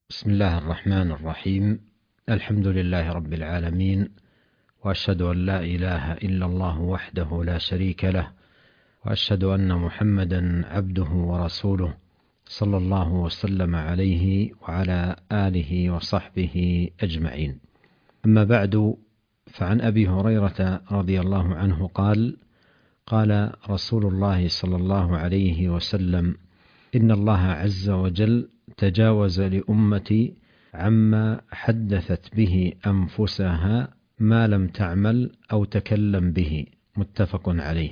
بسم الله الرحمن الرحيم. الحمد لله رب العالمين، وأشهد أن لا إله إلا الله وحده لا شريك له، وأشهد أن محمدا عبده ورسوله، صلى الله وسلم عليه وعلى آله وصحبه أجمعين. أما بعد، فعن أبي هريرة رضي الله عنه قال: قال رسول الله صلى الله عليه وسلم: إن الله عز وجل تجاوز لأمتي عما حدثت به أنفسها ما لم تعمل أو تكلم به. متفق عليه.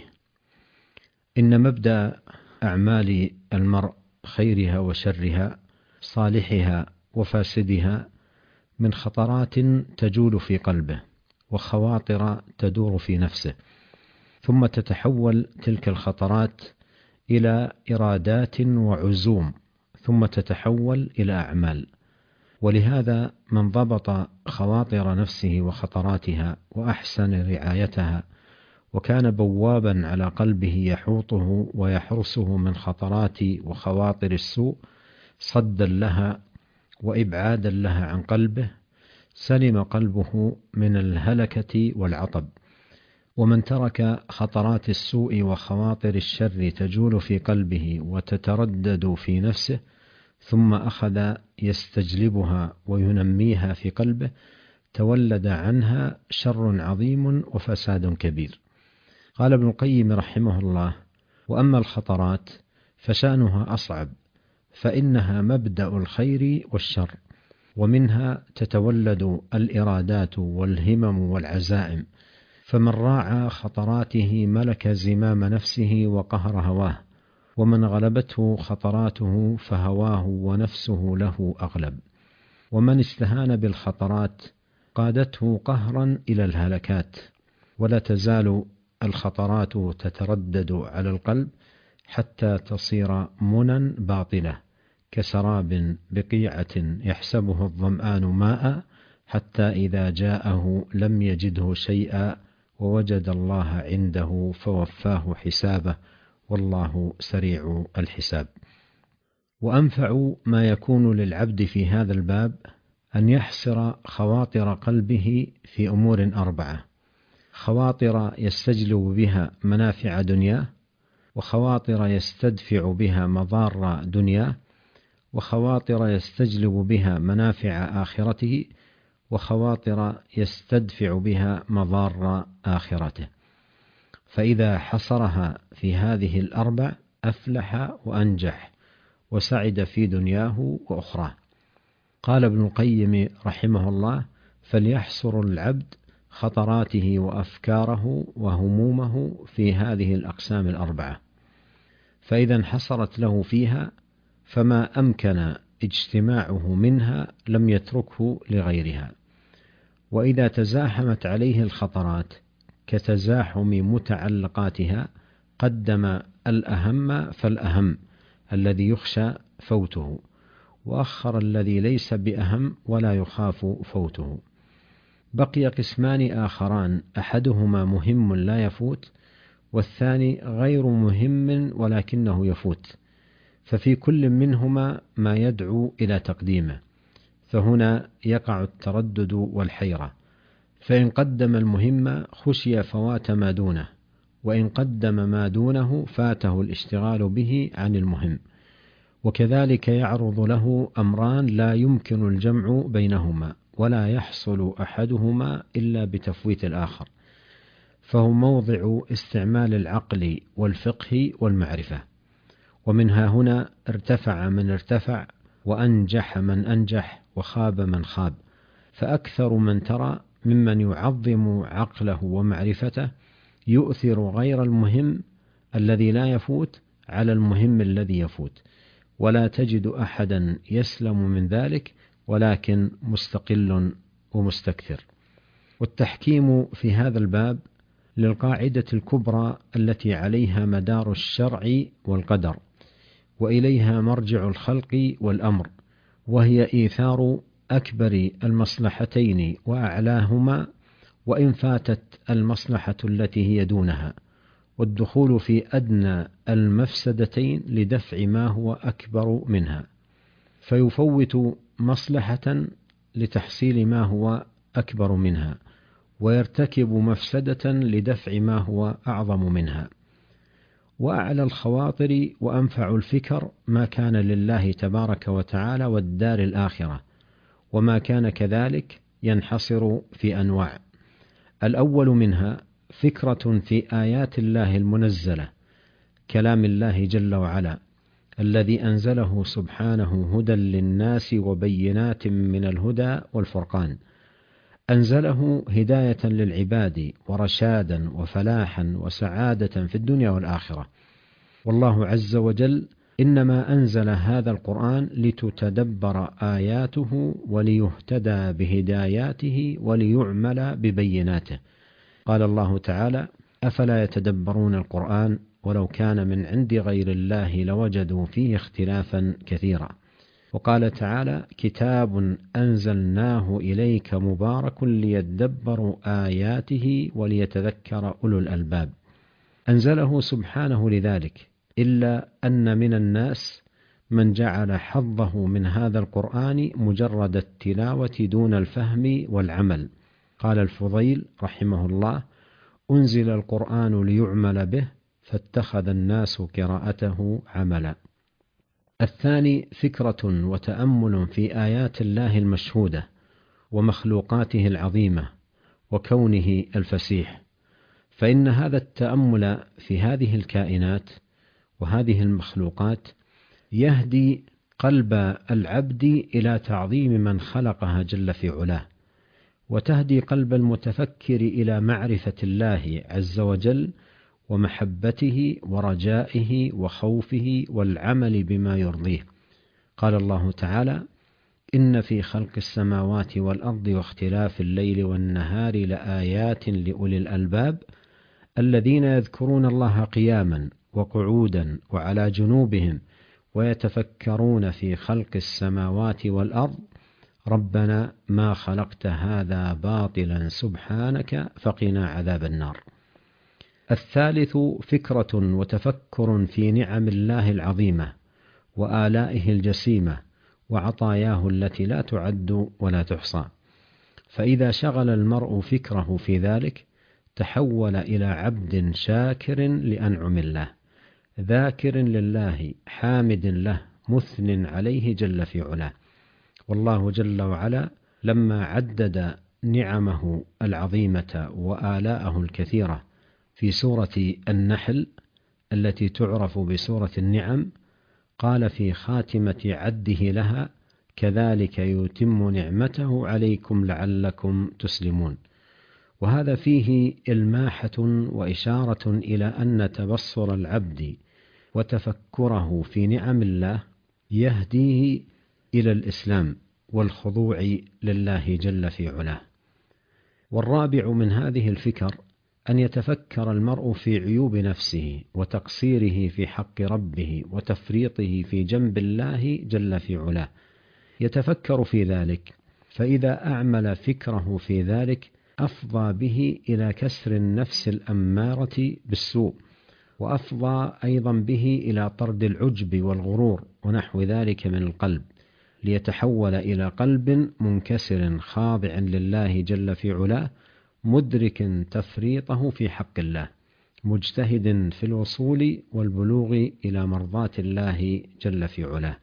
إن مبدأ أعمال المرء، خيرها وشرها، صالحها وفاسدها، من خطرات تجول في قلبه، وخواطر تدور في نفسه، ثم تتحول تلك الخطرات إلى إرادات وعزوم، ثم تتحول إلى أعمال. ولهذا من ضبط خواطر نفسه وخطراتها وأحسن رعايتها، وكان بوابا على قلبه يحوطه ويحرسه من خطرات وخواطر السوء، صدا لها وإبعادا لها عن قلبه، سلم قلبه من الهلكة والعطب. ومن ترك خطرات السوء وخواطر الشر تجول في قلبه وتتردد في نفسه، ثم أخذ يستجلبها وينميها في قلبه، تولد عنها شر عظيم وفساد كبير. قال ابن القيم رحمه الله: وأما الخطرات فشأنها أصعب، فإنها مبدأ الخير والشر، ومنها تتولد الإرادات والهمم والعزائم. فمن راعى خطراته ملك زمام نفسه وقهر هواه، ومن غلبته خطراته فهواه ونفسه له أغلب. ومن استهان بالخطرات قادته قهرا إلى الهلكات. ولا تزال الخطرات تتردد على القلب حتى تصير منى باطلة، كسراب بقيعة يحسبه الظمآن ماء، حتى إذا جاءه لم يجده شيئا، ووجد الله عنده فوفاه حسابه، والله سريع الحساب. وأنفع ما يكون للعبد في هذا الباب أن يحصر خواطر قلبه في أمور 4: خواطر يستجلب بها منافع دنياه، وخواطر يستدفع بها مضار دنياه، وخواطر يستجلب بها منافع آخرته، وخواطر يستدفع بها مضار آخرته. فإذا حصرها في هذه 4 أفلح وأنجح، وسعد في دنياه وأخراه. قال ابن القيم رحمه الله: فليحصر العبد خطراته وأفكاره وهمومه في هذه الأقسام 4، فإذا انحصرت له فيها فما أمكن اجتماعه منها لم يتركه لغيرها. وإذا تزاحمت عليه الخطرات كتزاحم متعلقاتها، قدم الأهم فالأهم الذي يخشى فوته، وأخر الذي ليس بأهم ولا يخاف فوته. بقي قسمان آخران: أحدهما مهم لا يفوت، والثاني غير مهم ولكنه يفوت، ففي كل منهما ما يدعو إلى تقديمه. فهنا يقع التردد والحيرة، فإن قدم المهم خشي فوات ما دونه، وإن قدم ما دونه فاته الاشتغال به عن المهم. وكذلك يعرض له أمران لا يمكن الجمع بينهما، ولا يحصل أحدهما إلا بتفويت الآخر، فهو موضع استعمال العقل والفقه والمعرفة. ومنها هنا ارتفع من ارتفع، وأنجح من أنجح، وخاب من خاب. فأكثر من ترى ممن يعظم عقله ومعرفته يؤثر غير المهم الذي لا يفوت على المهم الذي يفوت، ولا تجد أحدا يسلم من ذلك، ولكن مستقل ومستكثر. والتحكيم في هذا الباب للقاعدة الكبرى التي عليها مدار الشرع والقدر، وإليها مرجع الخلق والأمر، وهي إيثار أكبر المصلحتين وأعلاهما، وإن فاتت المصلحة التي هي دونها، والدخول في أدنى المفسدتين لدفع ما هو أكبر منها. فيفوت مصلحة لتحصيل ما هو أكبر منها، ويرتكب مفسدة لدفع ما هو أعظم منها. وأعلى الخواطر وأنفع الفكر ما كان لله تبارك وتعالى والدار الآخرة، وما كان كذلك ينحصر في أنواع. الأول منها فكرة في آيات الله المنزلة، كلام الله جل وعلا الذي أنزله سبحانه هدى للناس وبينات من الهدى والفرقان، أنزله هداية للعباد ورشادا وفلاحا وسعادة في الدنيا والآخرة. والله عز وجل إنما أنزل هذا القرآن لتتدبر آياته وليهتدى بهداياته وليعمل ببيناته. قال الله تعالى: أفلا يتدبرون القرآن ولو كان من عند غير الله لوجدوا فيه اختلافا كثيرا. وقال تعالى: كتاب أنزلناه إليك مبارك ليدبروا آياته وليتذكر أولو الألباب. أنزله سبحانه لذلك، إلا أن من الناس من جعل حظه من هذا القرآن مجرد التلاوة دون الفهم والعمل. قال الفضيل رحمه الله: أنزل القرآن ليعمل به فاتخذ الناس قراءته عملا. الثاني فكرة وتأمل في آيات الله المشهودة ومخلوقاته العظيمة وكونه الفسيح، فإن هذا التأمل في هذه الكائنات وهذه المخلوقات يهدي قلب العبد إلى تعظيم من خلقها جل في علاه، وتهدي قلب المتفكر إلى معرفة الله عز وجل ومحبته ورجائه وخوفه والعمل بما يرضيه. قال الله تعالى: إن في خلق السماوات والأرض واختلاف الليل والنهار لآيات لأولي الألباب الذين يذكرون الله قياما وقعودا وعلى جنوبهم ويتفكرون في خلق السماوات والأرض ربنا ما خلقت هذا باطلا سبحانك فقنا عذاب النار. الثالث فكرة وتفكر في نعم الله العظيمة وآلائه الجسيمة وعطاياه التي لا تعد ولا تحصى، فإذا شغل المرء فكره في ذلك تحول إلى عبد شاكر لأنعم الله، ذاكر لله حامد له مثن عليه جل في علاه. والله جل وعلا لما عدد نعمه العظيمة وآلاءه الكثيرة في سورة النحل التي تعرف بسورة النعم، قال في خاتمة عده لها: كذلك يتم نعمته عليكم لعلكم تسلمون. وهذا فيه إلماحة وإشارة إلى أن تبصر العبد وتفكره في نعم الله يهديه إلى الإسلام والخضوع لله جل في علاه. والرابع من هذه الفكر أن يتفكر المرء في عيوب نفسه وتقصيره في حق ربه وتفريطه في جنب الله جل في علاه، يتفكر في ذلك، فإذا أعمل فكره في ذلك أفضى به إلى كسر النفس الأمارة بالسوء، وأفضى أيضا به إلى طرد العجب والغرور ونحو ذلك من القلب، ليتحول إلى قلب منكسر خاضع لله جل في علاه، مدرك تفريطه في حق الله، مجتهد في الوصول والبلوغ إلى مرضاة الله جل في علاه.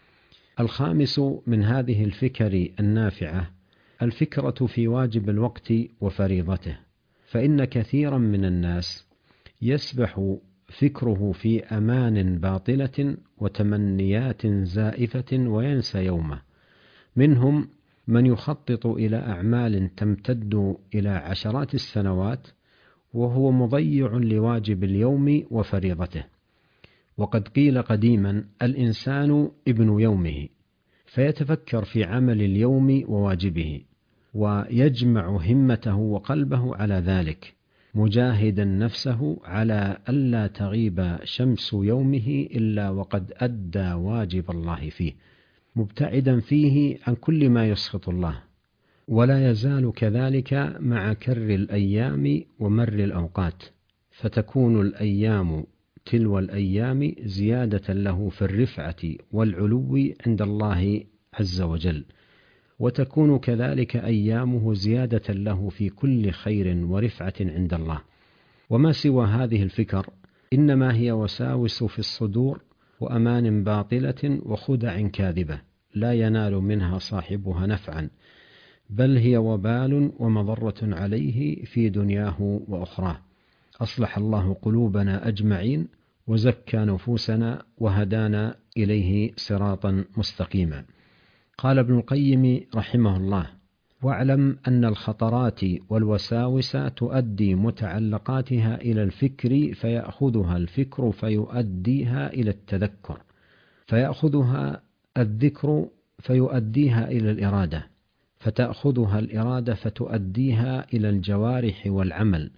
الخامس من هذه الفكر النافعة الفكرة في واجب الوقت وفريضته، فإن كثيرا من الناس يسبح فكره في أمان باطلة وتمنيات زائفة وينسى يومه. منهم من يخطط إلى أعمال تمتد إلى عشرات السنوات وهو مضيع لواجب اليوم وفريضته. وقد قيل قديما: الإنسان ابن يومه، فيتفكر في عمل اليوم وواجبه، ويجمع همته وقلبه على ذلك، مجاهدا نفسه على ألا تغيب شمس يومه إلا وقد أدى واجب الله فيه، مبتعدا فيه عن كل ما يسخط الله، ولا يزال كذلك مع كر الأيام ومر الأوقات، فتكون الأيام تلو الأيام زيادة له في الرفعة والعلو عند الله عز وجل، وتكون كذلك أيامه زيادة له في كل خير ورفعة عند الله. وما سوى هذه الفكر إنما هي وساوس في الصدور وأمان باطلة وخدع كاذبة لا ينال منها صاحبها نفعا، بل هي وبال ومضرة عليه في دنياه وأخراه. أصلح الله قلوبنا أجمعين، وزكى نفوسنا، وهدانا إليه صراطا مستقيما. قال ابن القيم رحمه الله: واعلم أن الخطرات والوساوس تؤدي متعلقاتها إلى الفكر، فيأخذها الفكر فيؤديها إلى التذكر، فيأخذها الذكر فيؤديها إلى الإرادة، فتأخذها الإرادة فتؤديها إلى الجوارح والعمل،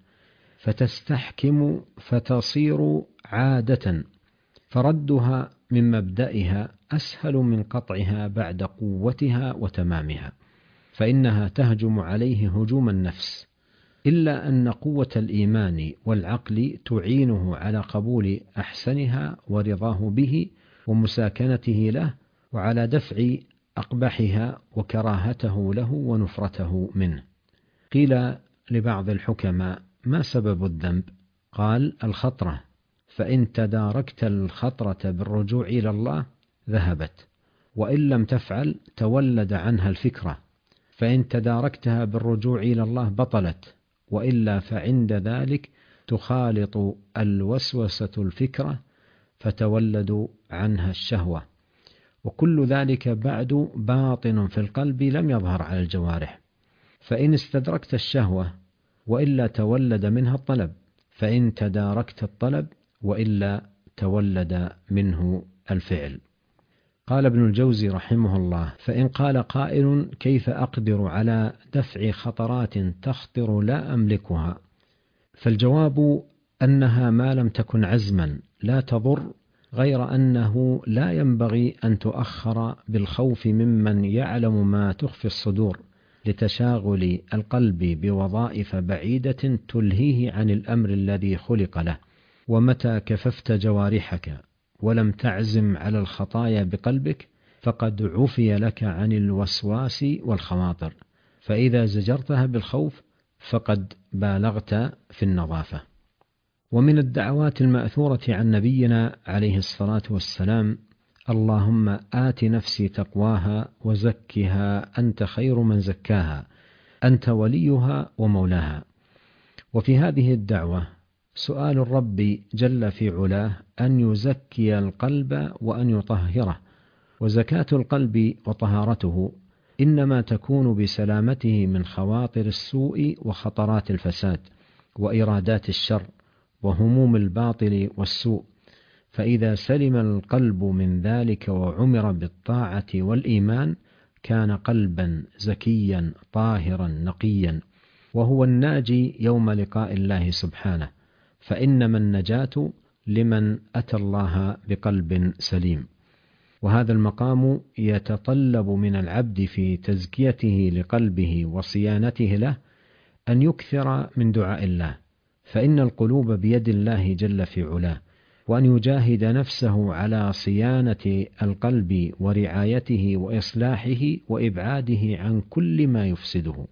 فتستحكم فتصير عادة، فردها من مبدئها أسهل من قطعها بعد قوتها وتمامها، فإنها تهجم عليه هجوم النفس، إلا أن قوة الإيمان والعقل تعينه على قبول أحسنها ورضاه به ومساكنته له، وعلى دفع أقبحها وكراهته له ونفرته منه. قيل لبعض الحكماء: ما سبب الذنب؟ قال: الخطرة، فإن تداركت الخطرة بالرجوع إلى الله ذهبت، وإن لم تفعل تولد عنها الفكرة، فإن تداركتها بالرجوع إلى الله بطلت، وإلا فعند ذلك تخالط الوسوسة الفكرة فتولد عنها الشهوة، وكل ذلك بعد باطن في القلب لم يظهر على الجوارح. فإن استدركت الشهوة وإلا تولد منها الطلب، فإن تداركت الطلب وإلا تولد منه الفعل. قال ابن الجوزي رحمه الله: فإن قال قائل: كيف أقدر على دفع خطرات تخطر لا أملكها؟ فالجواب أنها ما لم تكن عزما لا تضر، غير أنه لا ينبغي أن تؤخر بالخوف ممن يعلم ما تخفي الصدور، لتشاغل القلب بوظائف بعيدة تلهيه عن الأمر الذي خلق له. ومتى كففت جوارحك ولم تعزم على الخطايا بقلبك فقد عفي لك عن الوسواس والخواطر، فإذا زجرتها بالخوف فقد بالغت في النظافة. ومن الدعوات المأثورة عن نبينا عليه الصلاة والسلام: اللهم آت نفسي تقواها وزكها أنت خير من زكاها أنت وليها ومولاها. وفي هذه الدعوة سؤال الرب جل في علاه أن يزكي القلب وأن يطهره، وزكاة القلب وطهارته إنما تكون بسلامته من خواطر السوء وخطرات الفساد وإرادات الشر وهموم الباطل والسوء، فإذا سلم القلب من ذلك وعمر بالطاعة والإيمان كان قلبا زكيا طاهرا نقيا، وهو الناجي يوم لقاء الله سبحانه، فإنما النجاة لمن أتى الله بقلب سليم. وهذا المقام يتطلب من العبد في تزكيته لقلبه وصيانته له أن يكثر من دعاء الله، فإن القلوب بيد الله جل في علاه، وأن يجاهد نفسه على صيانة القلب ورعايته وإصلاحه وإبعاده عن كل ما يفسده.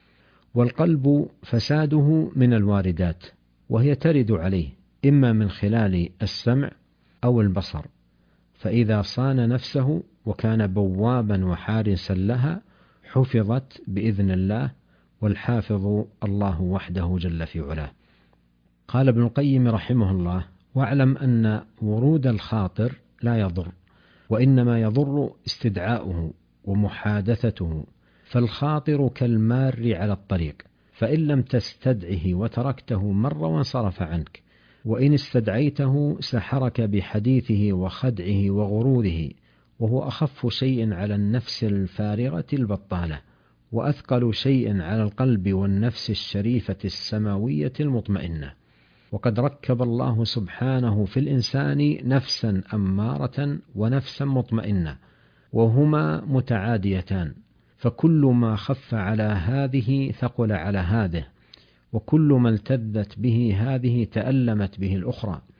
والقلب فساده من الواردات، وهي ترد عليه إما من خلال السمع أو البصر، فإذا صان نفسه وكان بوابا وحارسا لها حفظت بإذن الله، والحافظ الله وحده جل في علاه. قال ابن القيم رحمه الله: واعلم أن ورود الخاطر لا يضر، وإنما يضر استدعاؤه ومحادثته، فالخاطر كالمار على الطريق، فإن لم تستدعه وتركته مر وانصرف عنك، وإن استدعيته سحرك بحديثه وخدعه وغروره، وهو أخف شيء على النفس الفارغة البطالة، وأثقل شيء على القلب والنفس الشريفة السماوية المطمئنة. وقد ركب الله سبحانه في الإنسان نفسا أمارة ونفسا مطمئنة، وهما متعاديتان، فكل ما خف على هذه ثقل على هذه، وكل ما التذت به هذه تألمت به الأخرى،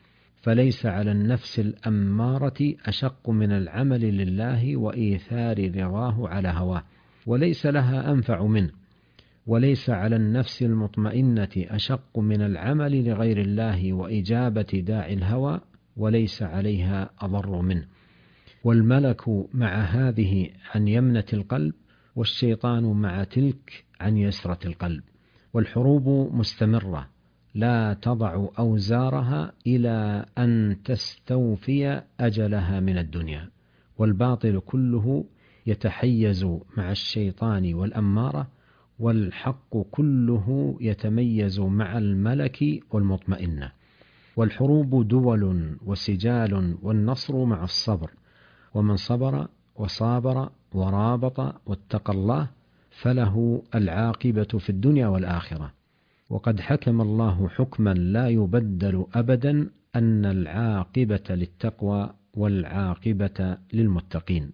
فليس على النفس الأمارة أشق من العمل لله وإيثار رضاه على هواه، وليس لها أنفع منه. وليس على النفس المطمئنة أشق من العمل لغير الله وإجابة داعي الهوى، وليس عليها أضر منه. والملك مع هذه عن يمنة القلب، والشيطان مع تلك عن يسرة القلب. والحروب مستمرة لا تضع أوزارها إلى أن تستوفي أجلها من الدنيا. والباطل كله يتحيز مع الشيطان والأمارة، والحق كله يتميز مع الملك والمطمئنة. والحروب دول وسجال، والنصر مع الصبر. ومن صبر وصابر ورابط واتقى الله فله العاقبة في الدنيا والآخرة. وقد حكم الله حكما لا يبدل أبدا، أن العاقبة للتقوى والعاقبة للمتقين.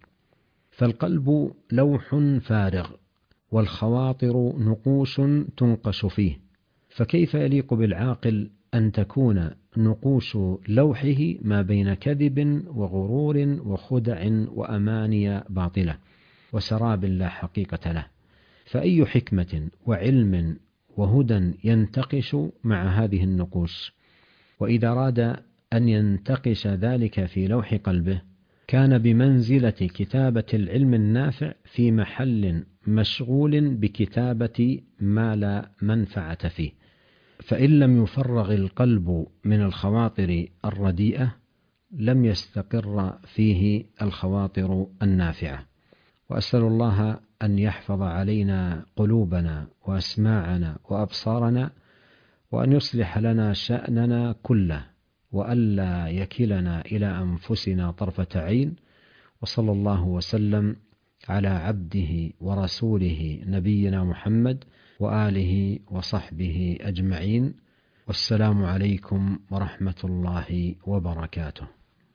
فالقلب لوح فارغ، والخواطر نقوش تنقش فيه، فكيف يليق بالعاقل أن تكون نقوش لوحه ما بين كذب وغرور وخدع وأماني باطلة وسراب لا حقيقة له؟ فأي حكمة وعلم وهدى ينتقش مع هذه النقوش؟ وإذا أراد أن ينتقش ذلك في لوح قلبه، كان بمنزلة كتابة العلم النافع في محل مشغول بكتابة ما لا منفعة فيه. فإن لم يفرغ القلب من الخواطر الرديئة، لم يستقر فيه الخواطر النافعة. وأسأل الله أن يحفظ علينا قلوبنا وأسماعنا وأبصارنا، وأن يصلح لنا شأننا كله، وألا يكلنا إلى أنفسنا طرفة عين. وصلى الله وسلم على عبده ورسوله نبينا محمد وآله وصحبه أجمعين. والسلام عليكم ورحمة الله وبركاته.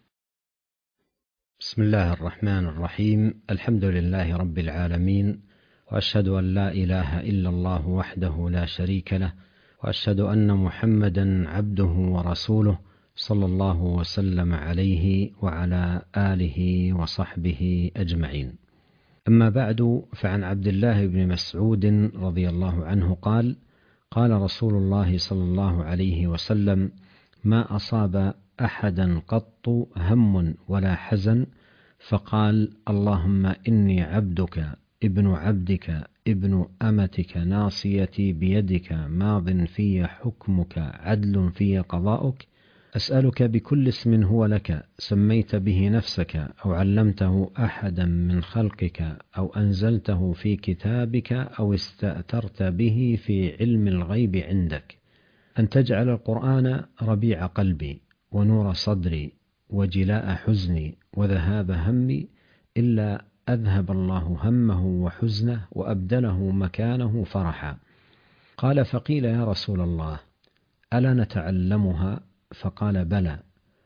بسم الله الرحمن الرحيم. الحمد لله رب العالمين، وأشهد أن لا إله إلا الله وحده لا شريك له، وأشهد أن محمدا عبده ورسوله، صلى الله وسلم عليه وعلى آله وصحبه أجمعين. أما بعد، فعن عبد الله بن مسعود رضي الله عنه قال: قال رسول الله صلى الله عليه وسلم: ما أصاب أحدا قط هم ولا حزن فقال: اللهم إني عبدك ابن عبدك ابن أمتك ناصيتي بيدك ماض في حكمك عدل في قضاؤك، أسألك بكل اسم هو لك سميت به نفسك أو علمته أحدا من خلقك أو أنزلته في كتابك أو استأثرت به في علم الغيب عندك، أن تجعل القرآن ربيع قلبي ونور صدري وجلاء حزني وذهاب همي، إلا أذهب الله همه وحزنه وأبدله مكانه فرحا. قال: فقيل: يا رسول الله، ألا نتعلمها؟ فقال: بلى،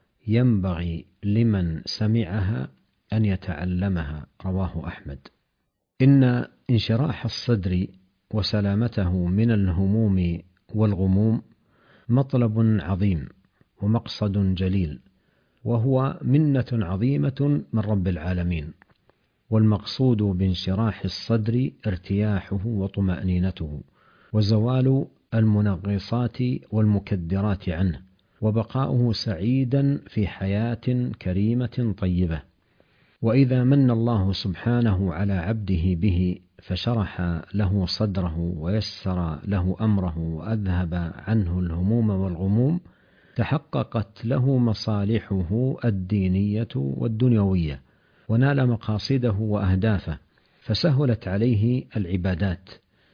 ينبغي لمن سمعها أن يتعلمها. رواه أحمد. إن انشراح الصدر وسلامته من الهموم والغموم مطلب عظيم ومقصد جليل، وهو منة عظيمة من رب العالمين. والمقصود بانشراح الصدر ارتياحه وطمأنينته، وزوال المنغصات والمكدرات عنه، وبقاؤه سعيدا في حياة كريمة طيبة. وإذا من الله سبحانه على عبده به فشرح له صدره ويسر له أمره وأذهب عنه الهموم والغموم، تحققت له مصالحه الدينية والدنيوية، ونال مقاصده وأهدافه، فسهلت عليه العبادات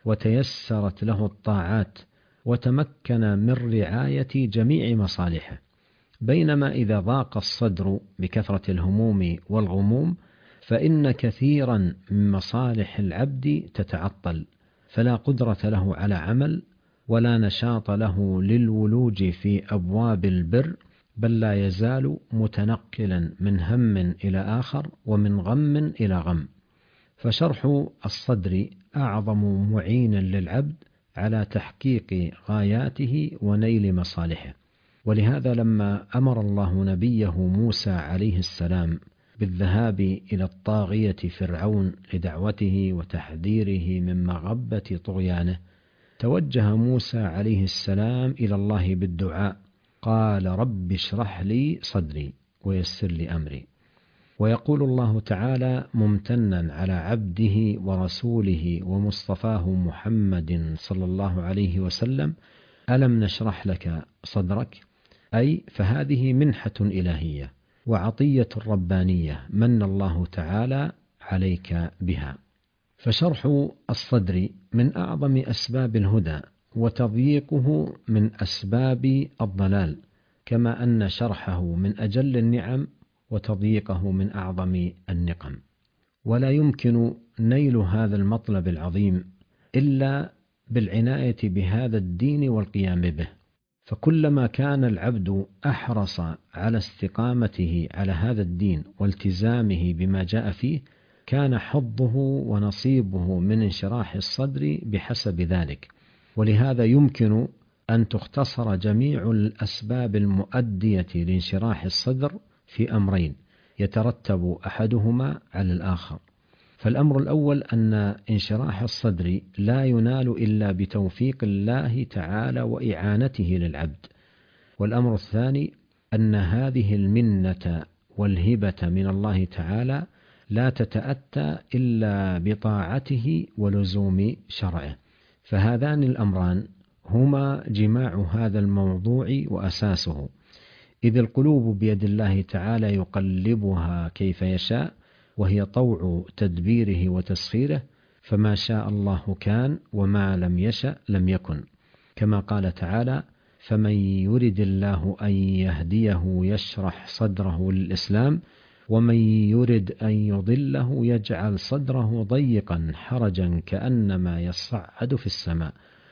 وتيسرت له الطاعات، وتمكن من رعاية جميع مصالحه. بينما إذا ضاق الصدر بكثرة الهموم والغموم، فإن كثيرا من مصالح العبد تتعطل، فلا قدرة له على عمل، ولا نشاط له للولوج في أبواب البر، بل لا يزال متنقلا من هم إلى آخر ومن غم إلى غم. فشرح الصدر أعظم معين للعبد على تحقيق غاياته ونيل مصالحه. ولهذا لما أمر الله نبيه موسى عليه السلام بالذهاب إلى الطاغية فرعون لدعوته وتحذيره من مغبة طغيانه، توجه موسى عليه السلام إلى الله بالدعاء، قال رب اشرح لي صدري ويسر لي أمري. ويقول الله تعالى ممتنا على عبده ورسوله ومصطفاه محمد صلى الله عليه وسلم: ألم نشرح لك صدرك؟ أي فهذه منحة إلهية وعطية ربانية من الله تعالى عليك بها. فشرح الصدر من أعظم أسباب الهدى، وتضييقه من أسباب الضلال، كما أن شرحه من أجل النعم وتضييقه من أعظم النقم. ولا يمكن نيل هذا المطلب العظيم إلا بالعناية بهذا الدين والقيام به. فكلما كان العبد أحرص على استقامته على هذا الدين والتزامه بما جاء فيه، كان حظه ونصيبه من انشراح الصدر بحسب ذلك. ولهذا يمكن أن تختصر جميع الأسباب المؤدية لانشراح الصدر في أمرين يترتب أحدهما على الآخر. فالأمر الأول أن انشراح الصدر لا ينال إلا بتوفيق الله تعالى وإعانته للعبد. والأمر الثاني أن هذه المنة والهبة من الله تعالى لا تتأتى إلا بطاعته ولزوم شرعه. فهذان الأمران هما جماع هذا الموضوع وأساسه، إذ القلوب بيد الله تعالى يقلبها كيف يشاء، وهي طوع تدبيره وتسخيره، فما شاء الله كان وما لم يشأ لم يكن، كما قال تعالى: فمن يرد الله أن يهديه يشرح صدره للإسلام ومن يرد أن يضله يجعل صدره ضيقا حرجا كأنما يصعد في السماء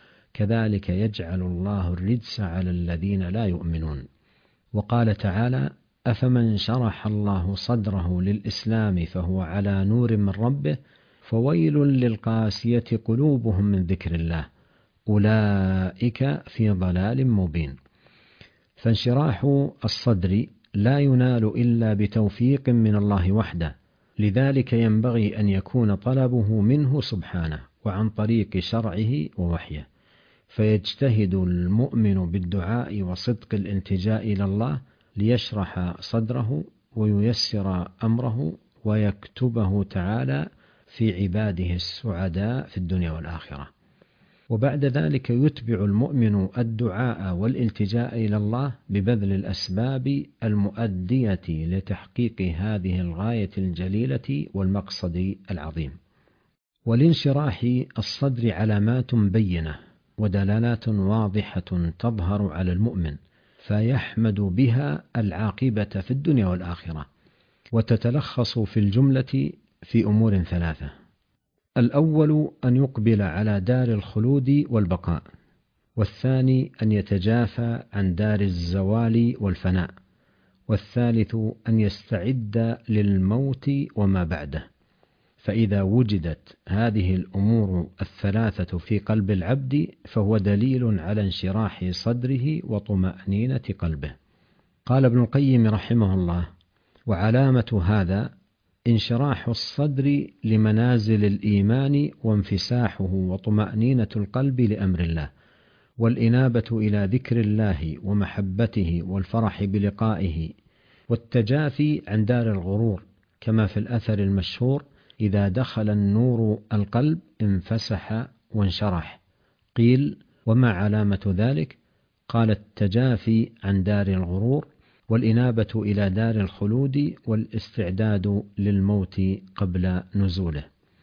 كذلك يجعل الله الرجس على الذين لا يؤمنون. وقال تعالى: أفمن شرح الله صدره للإسلام فهو على نور من ربه فويل للقاسية قلوبهم من ذكر الله أولئك في ضلال مبين. فانشراح الصدر لا ينال إلا بتوفيق من الله وحده، لذلك ينبغي أن يكون طلبه منه سبحانه وعن طريق شرعه ووحيه. فيجتهد المؤمن بالدعاء وصدق الالتجاء إلى الله ليشرح صدره وييسر أمره ويكتبه تعالى في عباده السعداء في الدنيا والآخرة. وبعد ذلك يتبع المؤمن الدعاء والالتجاء إلى الله ببذل الأسباب المؤدية لتحقيق هذه الغاية الجليلة والمقصد العظيم. ولانشراح الصدر علامات بينة ودلالات واضحة تظهر على المؤمن، فيحمد بها العاقبة في الدنيا والآخرة، وتتلخص في الجملة في أمور ثلاثة: الأول أن يقبل على دار الخلود والبقاء، والثاني أن يتجافى عن دار الزوال والفناء، والثالث أن يستعد للموت وما بعده. فإذا وجدت هذه الأمور الثلاثة في قلب العبد فهو دليل على انشراح صدره وطمأنينة قلبه. قال ابن القيم رحمه الله: وعلامة هذا انشراح الصدر لمنازل الإيمان وانفساحه وطمأنينة القلب لأمر الله، والإنابة إلى ذكر الله ومحبته والفرح بلقائه، والتجافي عن دار الغرور، كما في الأثر المشهور: إذا دخل النور القلب انفسح وانشرح. قيل: وما علامة ذلك؟ قال: التجافي عن دار الغرور، والإنابة إلى دار الخلود، والاستعداد للموت قبل نزوله.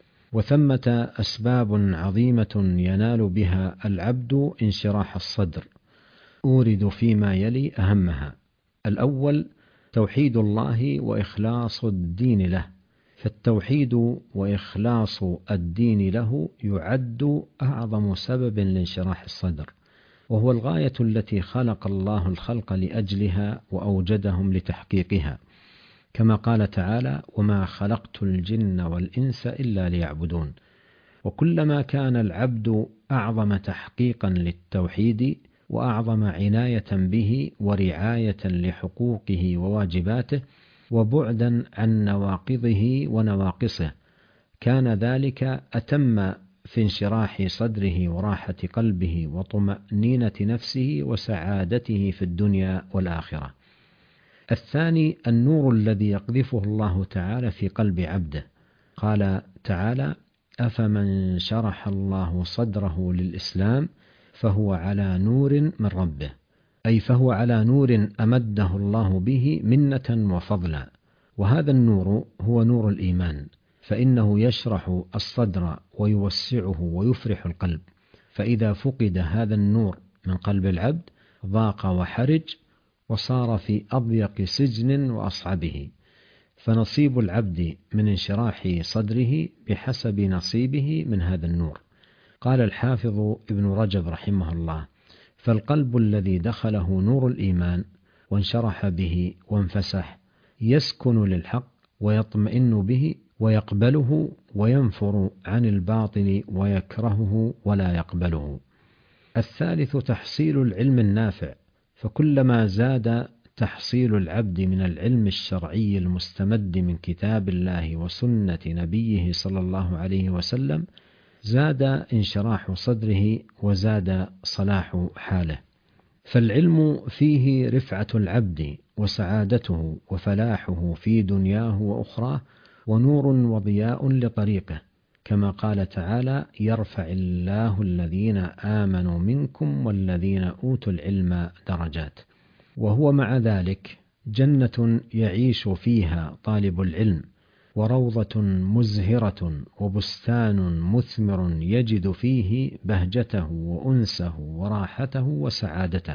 وثمة أسباب عظيمة ينال بها العبد انشراح الصدر، أورد فيما يلي أهمها. الأول توحيد الله وإخلاص الدين له، فالتوحيد وإخلاص الدين له يعد أعظم سبب لانشراح الصدر، وهو الغاية التي خلق الله الخلق لأجلها وأوجدهم لتحقيقها، كما قال تعالى: وما خلقت الجن والإنس إلا ليعبدون. وكلما كان العبد أعظم تحقيقا للتوحيد وأعظم عناية به ورعاية لحقوقه وواجباته، وبعدا عن نواقضه ونواقصه، كان ذلك أتم في انشراح صدره وراحة قلبه وطمأنينة نفسه وسعادته في الدنيا والآخرة. الثاني النور الذي يقذفه الله تعالى في قلب عبده. قال تعالى: أفمن شرح الله صدره للإسلام فهو على نور من ربه، أي فهو على نور أمده الله به منة وفضلا. وهذا النور هو نور الإيمان، فإنه يشرح الصدر ويوسعه ويفرح القلب، فإذا فقد هذا النور من قلب العبد ضاق وحرج وصار في أضيق سجن وأصعبه. فنصيب العبد من انشراح صدره بحسب نصيبه من هذا النور. قال الحافظ ابن رجب رحمه الله: فالقلب الذي دخله نور الإيمان وانشرح به وانفسح يسكن للحق ويطمئن به ويقبله، وينفر عن الباطل ويكرهه ولا يقبله. الثالث تحصيل العلم النافع، فكلما زاد تحصيل العبد من العلم الشرعي المستمد من كتاب الله وسنة نبيه صلى الله عليه وسلم زاد انشراح صدره وزاد صلاح حاله. فالعلم فيه رفعة العبد وسعادته وفلاحه في دنياه وأخراه، ونور وضياء لطريقه، كما قال تعالى: يرفع الله الذين آمنوا منكم والذين أوتوا العلم درجات. وهو مع ذلك جنة يعيش فيها طالب العلم، وروضة مزهرة وبستان مثمر يجد فيه بهجته وأنسه وراحته وسعادته،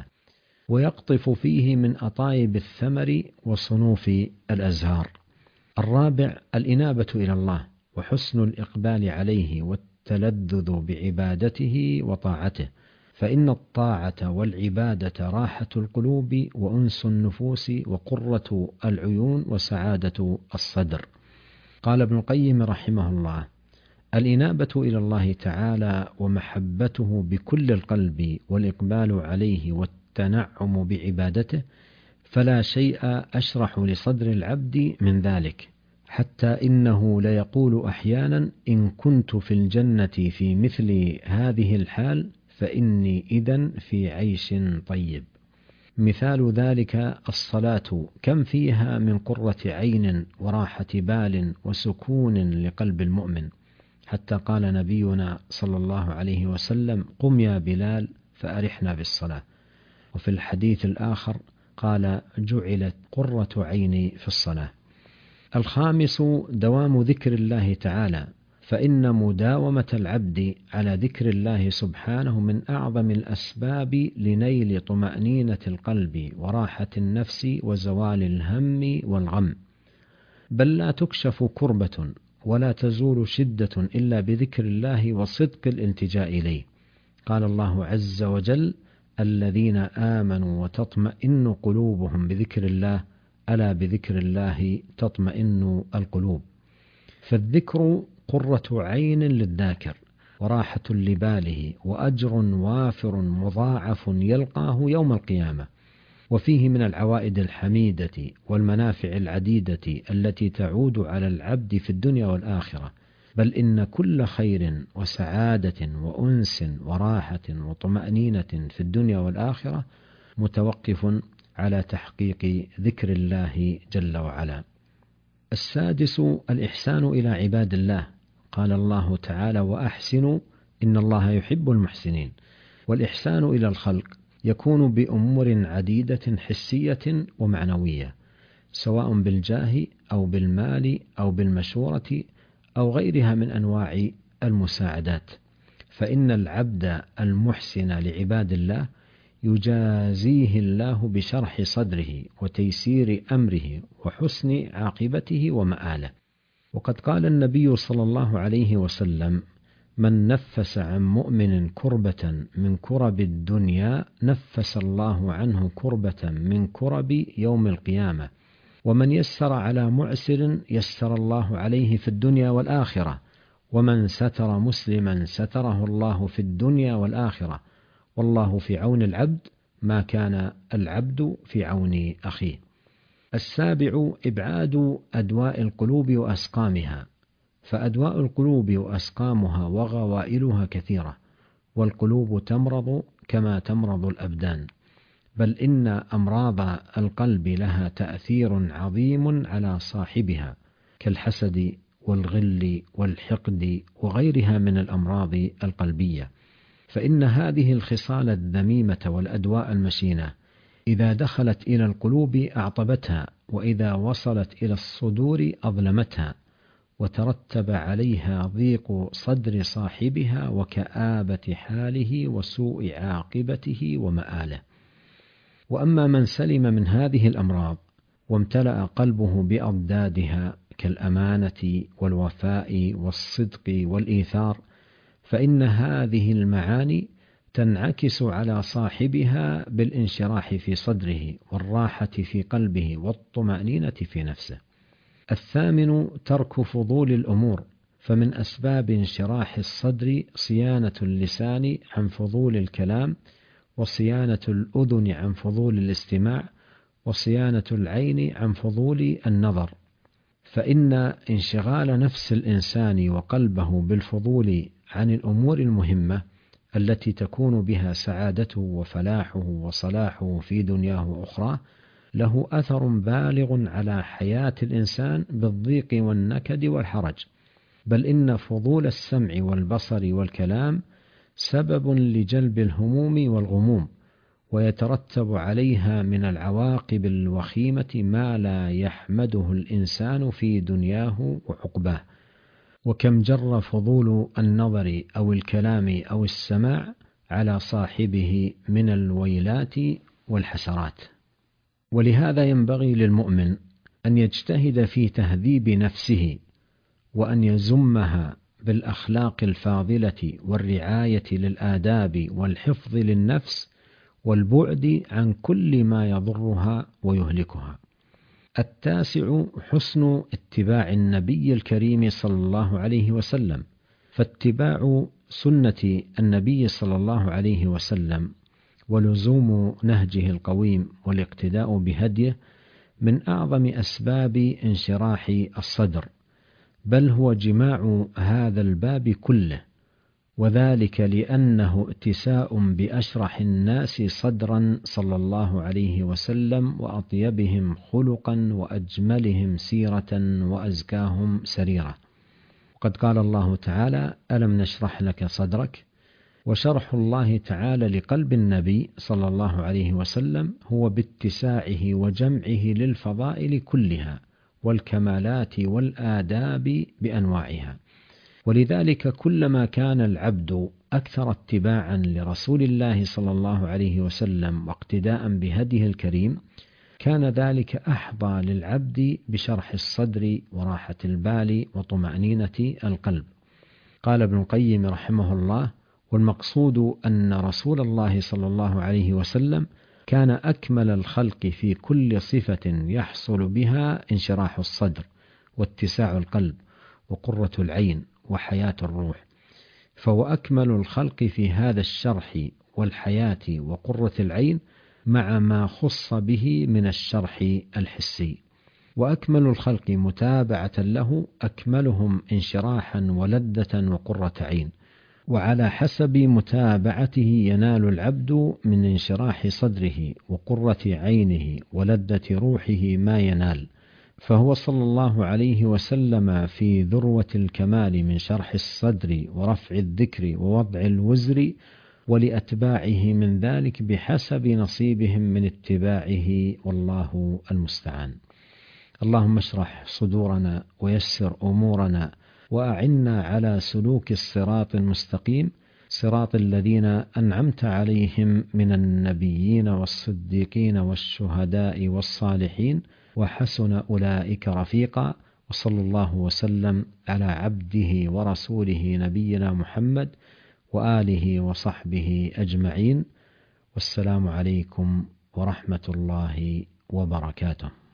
ويقطف فيه من أطايب الثمر وصنوف الأزهار. الرابع الإنابة إلى الله وحسن الإقبال عليه والتلذذ بعبادته وطاعته، فإن الطاعة والعبادة راحة القلوب وأنس النفوس وقرة العيون وسعادة الصدر. قال ابن القيم رحمه الله: الإنابة إلى الله تعالى ومحبته بكل القلب والإقبال عليه والتنعم بعبادته، فلا شيء أشرح لصدر العبد من ذلك، حتى إنه ليقول أحيانا: إن كنت في الجنة في مثل هذه الحال فإني إذن في عيش طيب. مثال ذلك الصلاة، كم فيها من قرة عين وراحة بال وسكون لقلب المؤمن، حتى قال نبينا صلى الله عليه وسلم: قم يا بلال فأرحنا بالصلاة. وفي الحديث الآخر قال: جعلت قرة عيني في الصلاة. الخامس دوام ذكر الله تعالى، فإن مداومة العبد على ذكر الله سبحانه من أعظم الأسباب لنيل طمأنينة القلب وراحة النفس وزوال الهم والغم، بل لا تكشف كربة ولا تزول شدة إلا بذكر الله وصدق الالتجاء إليه. قال الله عز وجل: الذين آمنوا وتطمئن قلوبهم بذكر الله، ألا بذكر الله تطمئن القلوب. فالذكر قرة عين للذاكر وراحة لباله وأجر وافر مضاعف يلقاه يوم القيامة، وفيه من العوائد الحميدة والمنافع العديدة التي تعود على العبد في الدنيا والآخرة، بل إن كل خير وسعادة وأنس وراحة وطمأنينة في الدنيا والآخرة متوقف على تحقيق ذكر الله جل وعلا. السادس الإحسان إلى عباد الله. قال الله تعالى: وأحسنوا إن الله يحب المحسنين. والإحسان إلى الخلق يكون بأمور عديدة حسية ومعنوية، سواء بالجاه أو بالمال أو بالمشورة أو غيرها من أنواع المساعدات. فإن العبد المحسن لعباد الله يجازيه الله بشرح صدره وتيسير أمره وحسن عاقبته ومآله. وقد قال النبي صلى الله عليه وسلم: من نفس عن مؤمن كربة من كرب الدنيا نفس الله عنه كربة من كرب يوم القيامة، ومن يسر على معسر يسر الله عليه في الدنيا والآخرة، ومن ستر مسلما ستره الله في الدنيا والآخرة، والله في عون العبد ما كان العبد في عون أخيه. 7 إبعاد أدواء القلوب وأسقامها، فأدواء القلوب وأسقامها وغوائلها كثيرة، والقلوب تمرض كما تمرض الأبدان، بل إن أمراض القلب لها تأثير عظيم على صاحبها كالحسد والغل والحقد وغيرها من الأمراض القلبية، فإن هذه الخصال الذميمة والأدواء المشينة إذا دخلت إلى القلوب أعطبتها، وإذا وصلت إلى الصدور أظلمتها، وترتب عليها ضيق صدر صاحبها وكآبة حاله وسوء عاقبته ومآله. وأما من سلم من هذه الأمراض وامتلأ قلبه بأضدادها كالأمانة والوفاء والصدق والإيثار، فإن هذه المعاني تنعكس على صاحبها بالانشراح في صدره والراحة في قلبه والطمأنينة في نفسه. 8 ترك فضول الأمور، فمن أسباب انشراح الصدر صيانة اللسان عن فضول الكلام، وصيانة الأذن عن فضول الاستماع، وصيانة العين عن فضول النظر، فإن انشغال نفس الإنسان وقلبه بالفضول عن الأمور المهمة التي تكون بها سعادته وفلاحه وصلاحه في دنياه وأخراه له أثر بالغ على حياة الإنسان بالضيق والنكد والحرج، بل إن فضول السمع والبصر والكلام سبب لجلب الهموم والغموم، ويترتب عليها من العواقب الوخيمة ما لا يحمده الإنسان في دنياه وعقباه. وكم جر فضول النظر أو الكلام أو السماع على صاحبه من الويلات والحسرات. ولهذا ينبغي للمؤمن أن يجتهد في تهذيب نفسه، وأن يزمها بالأخلاق الفاضلة والرعاية للآداب والحفظ للنفس والبعد عن كل ما يضرها ويهلكها. 9 حسن اتباع النبي الكريم صلى الله عليه وسلم، فاتباع سنة النبي صلى الله عليه وسلم ولزوم نهجه القويم والاقتداء بهديه من أعظم أسباب انشراح الصدر، بل هو جماع هذا الباب كله، وذلك لأنه ائتساء بأشرح الناس صدرا صلى الله عليه وسلم، وأطيبهم خلقا وأجملهم سيرة وأزكاهم سريرة. وقد قال الله تعالى: ألم نشرح لك صدرك؟ وشرح الله تعالى لقلب النبي صلى الله عليه وسلم هو باتساعه وجمعه للفضائل كلها والكمالات والآداب بأنواعها. ولذلك كلما كان العبد أكثر اتباعا لرسول الله صلى الله عليه وسلم واقتداء بهديه الكريم، كان ذلك أحظى للعبد بشرح الصدر وراحة البال وطمأنينة القلب. قال ابن القيم رحمه الله: والمقصود أن رسول الله صلى الله عليه وسلم كان أكمل الخلق في كل صفة يحصل بها انشراح الصدر واتساع القلب وقرة العين وحياة الروح، فهو أكمل الخلق في هذا الشرح والحياة وقرة العين مع ما خص به من الشرح الحسي. وأكمل الخلق متابعة له أكملهم انشراحا ولذة وقرة عين، وعلى حسب متابعته ينال العبد من انشراح صدره وقرة عينه ولذة روحه ما ينال. فهو صلى الله عليه وسلم في ذروة الكمال من شرح الصدر ورفع الذكر ووضع الوزر، ولأتباعه من ذلك بحسب نصيبهم من اتباعه، والله المستعان. اللهم اشرح صدورنا ويسر أمورنا، وأعنا على سلوك الصراط المستقيم، صراط الذين أنعمت عليهم من النبيين والصديقين والشهداء والصالحين، وحسن أولئك رفيقا. وصلى الله وسلم على عبده ورسوله نبينا محمد وآله وصحبه أجمعين، والسلام عليكم ورحمة الله وبركاته.